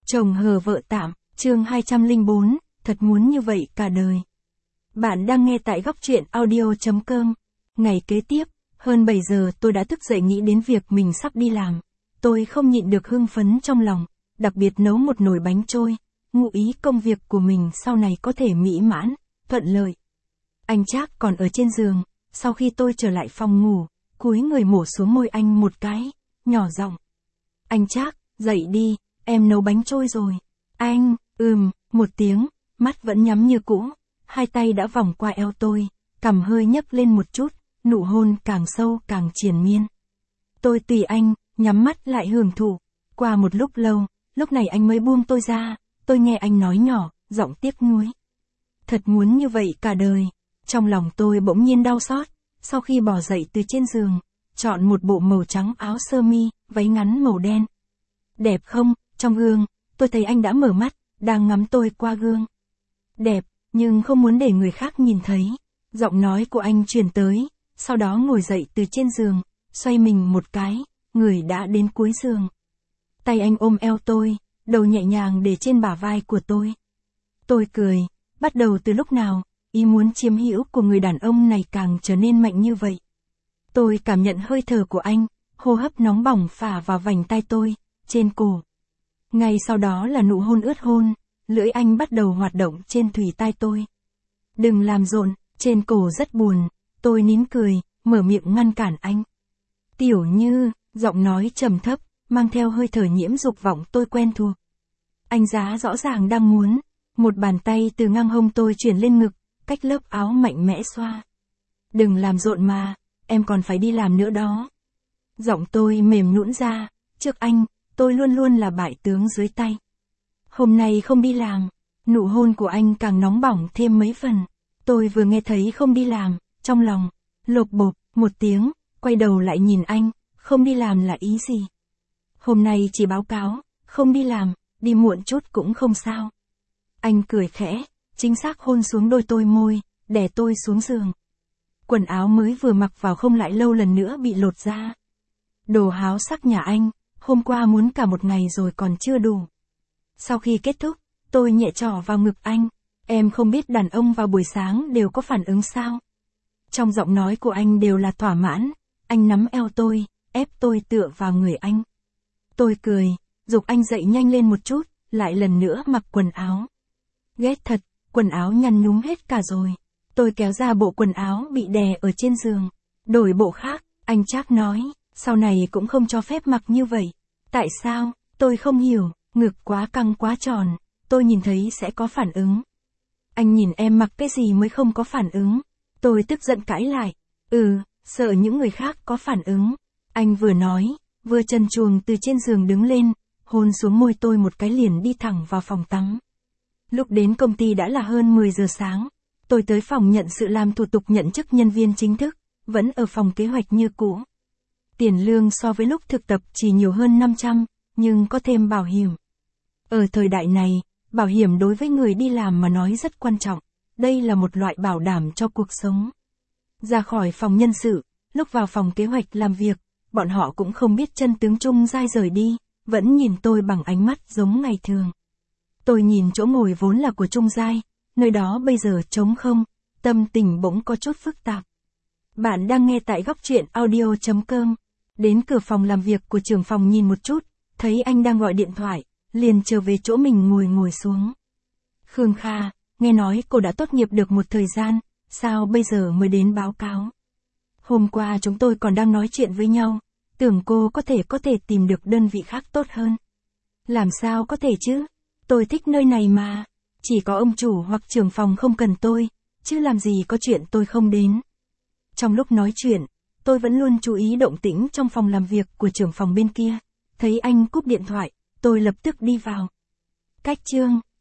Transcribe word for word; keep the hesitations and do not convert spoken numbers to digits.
Chồng hờ vợ tạm, chương hai trăm lẻ bốn, thật muốn như vậy cả đời. Bạn đang nghe tại góc truyện audio chấm com. Ngày kế tiếp, hơn bảy giờ tôi đã thức dậy nghĩ đến việc mình sắp đi làm. Tôi không nhịn được hưng phấn trong lòng, đặc biệt nấu một nồi bánh trôi, ngụ ý công việc của mình sau này có thể mỹ mãn, thuận lợi. Anh Trác còn ở trên giường, sau khi tôi trở lại phòng ngủ, cúi người mổ xuống môi anh một cái, nhỏ giọng. Anh Trác, dậy đi, em nấu bánh trôi rồi. Anh, ừm, một tiếng, mắt vẫn nhắm như cũ, hai tay đã vòng qua eo tôi, cằm hơi nhấc lên một chút, nụ hôn càng sâu càng triền miên. Tôi tùy anh, nhắm mắt lại hưởng thụ. Qua một lúc lâu, lúc này anh mới buông tôi ra, tôi nghe anh nói nhỏ, giọng tiếc nuối. Thật muốn như vậy cả đời. Trong lòng tôi bỗng nhiên đau xót, sau khi bò dậy từ trên giường, chọn một bộ màu trắng áo sơ mi, váy ngắn màu đen. Đẹp không? Trong gương, tôi thấy anh đã mở mắt, đang ngắm tôi qua gương. Đẹp, nhưng không muốn để người khác nhìn thấy. Giọng nói của anh truyền tới, sau đó ngồi dậy từ trên giường, xoay mình một cái, người đã đến cuối giường. Tay anh ôm eo tôi, đầu nhẹ nhàng để trên bả vai của tôi. Tôi cười, bắt đầu từ lúc nào, ý muốn chiếm hữu của người đàn ông này càng trở nên mạnh như vậy. Tôi cảm nhận hơi thở của anh, hô hấp nóng bỏng phả vào vành tai tôi, trên cổ. Ngay sau đó là nụ hôn ướt hôn, lưỡi anh bắt đầu hoạt động trên thùy tai tôi. Đừng làm rộn, trên cổ rất buồn, tôi nín cười, mở miệng ngăn cản anh. Tiểu Như, giọng nói trầm thấp, mang theo hơi thở nhiễm dục vọng tôi quen thuộc. Anh Giá rõ ràng đang muốn, một bàn tay từ ngang hông tôi chuyển lên ngực, cách lớp áo mạnh mẽ xoa. Đừng làm rộn mà, em còn phải đi làm nữa đó. Giọng tôi mềm nhũn ra, trước anh, tôi luôn luôn là bại tướng dưới tay. Hôm nay không đi làm, nụ hôn của anh càng nóng bỏng thêm mấy phần. Tôi vừa nghe thấy không đi làm, trong lòng, lột bột, một tiếng, quay đầu lại nhìn anh, không đi làm là ý gì? Hôm nay chỉ báo cáo, không đi làm, đi muộn chút cũng không sao. Anh cười khẽ, chính xác hôn xuống đôi tôi môi, đè tôi xuống giường. Quần áo mới vừa mặc vào không lại lâu lần nữa bị lột ra. Đồ háo sắc nhà anh, hôm qua muốn cả một ngày rồi còn chưa đủ. Sau khi kết thúc, tôi nhẹ trỏ vào ngực anh, em không biết đàn ông vào buổi sáng đều có phản ứng sao? Trong giọng nói của anh đều là thỏa mãn, anh nắm eo tôi, ép tôi tựa vào người anh. Tôi cười, giục anh dậy nhanh lên một chút, lại lần nữa mặc quần áo. Ghét thật, quần áo nhăn nhúm hết cả rồi. Tôi kéo ra bộ quần áo bị đè ở trên giường. Đổi bộ khác, anh Trác nói, sau này cũng không cho phép mặc như vậy. Tại sao? Tôi không hiểu, ngực quá căng quá tròn, tôi nhìn thấy sẽ có phản ứng. Anh nhìn em mặc cái gì mới không có phản ứng? Tôi tức giận cãi lại. Ừ, sợ những người khác có phản ứng. Anh vừa nói, vừa trần truồng từ trên giường đứng lên, hôn xuống môi tôi một cái liền đi thẳng vào phòng tắm. Lúc đến công ty đã là hơn mười giờ sáng. Tôi tới phòng nhận sự làm thủ tục nhận chức nhân viên chính thức, vẫn ở phòng kế hoạch như cũ. Tiền lương so với lúc thực tập chỉ nhiều hơn năm trăm, nhưng có thêm bảo hiểm. Ở thời đại này, bảo hiểm đối với người đi làm mà nói rất quan trọng, đây là một loại bảo đảm cho cuộc sống. Ra khỏi phòng nhân sự, lúc vào phòng kế hoạch làm việc, bọn họ cũng không biết chân tướng Trung Giai rời đi, vẫn nhìn tôi bằng ánh mắt giống ngày thường. Tôi nhìn chỗ ngồi vốn là của Trung Giai, nơi đó bây giờ trống không, tâm tình bỗng có chút phức tạp. Bạn đang nghe tại góc truyện audio chấm com. Đến cửa phòng làm việc của trưởng phòng nhìn một chút, thấy anh đang gọi điện thoại, liền trở về chỗ mình ngồi ngồi xuống. Khương Kha, nghe nói cô đã tốt nghiệp được một thời gian, sao bây giờ mới đến báo cáo? Hôm qua chúng tôi còn đang nói chuyện với nhau, tưởng cô có thể có thể tìm được đơn vị khác tốt hơn. Làm sao có thể chứ? Tôi thích nơi này mà. Chỉ có ông chủ hoặc trưởng phòng không cần tôi, chứ làm gì có chuyện tôi không đến. Trong lúc nói chuyện, tôi vẫn luôn chú ý động tĩnh trong phòng làm việc của trưởng phòng bên kia. Thấy anh cúp điện thoại, tôi lập tức đi vào. Cách chương